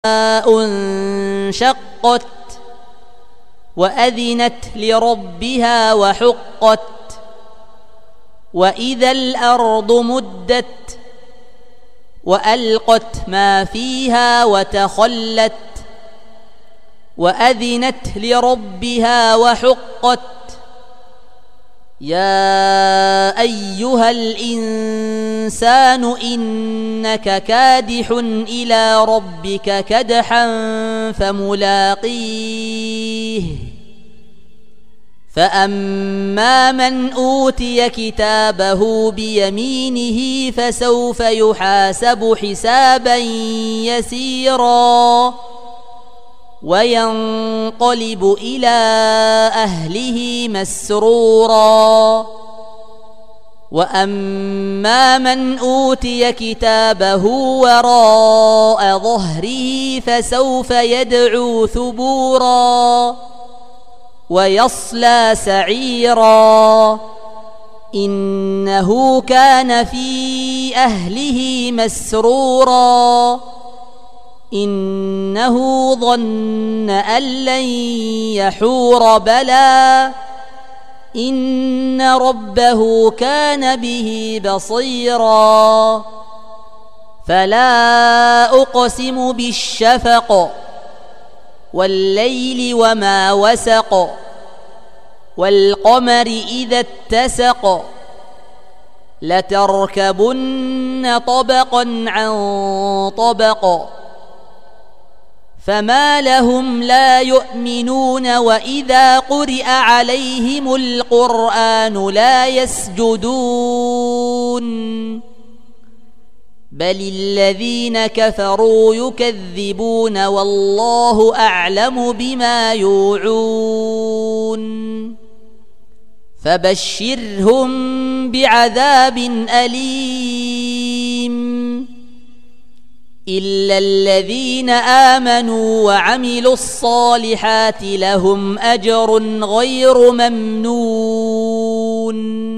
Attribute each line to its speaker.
Speaker 1: انشقت وأذنت لربها وحقت وإذا الأرض مدت وألقت ما فيها وتخلت وأذنت لربها وحقت يا أيها الإنسان إنك كادح إلى ربك كدحا فملاقيه فأما من أوتي كتابه بيمينه فسوف يحاسب حسابا يسيرا وينقلب إلى أهله مسرورا وأما من أوتي كتابه وراء ظهره فسوف يدعو ثبورا ويصلى سعيرا إنه كان في أهله مسرورا إنه ظن أن لن يحور بلى إن ربه كان به بصيرا فلا أقسم بالشفق والليل وما وسق والقمر إذا اتسق لتركبن طبقا عن طبق فما لهم لا يؤمنون وإذا قرئ عليهم القرآن لا يسجدون بل الذين كفروا يكذبون والله أعلم بما يوعون فبشرهم بعذاب أليم إلا الذين آمنوا وعملوا الصالحات لهم أجر غير ممنون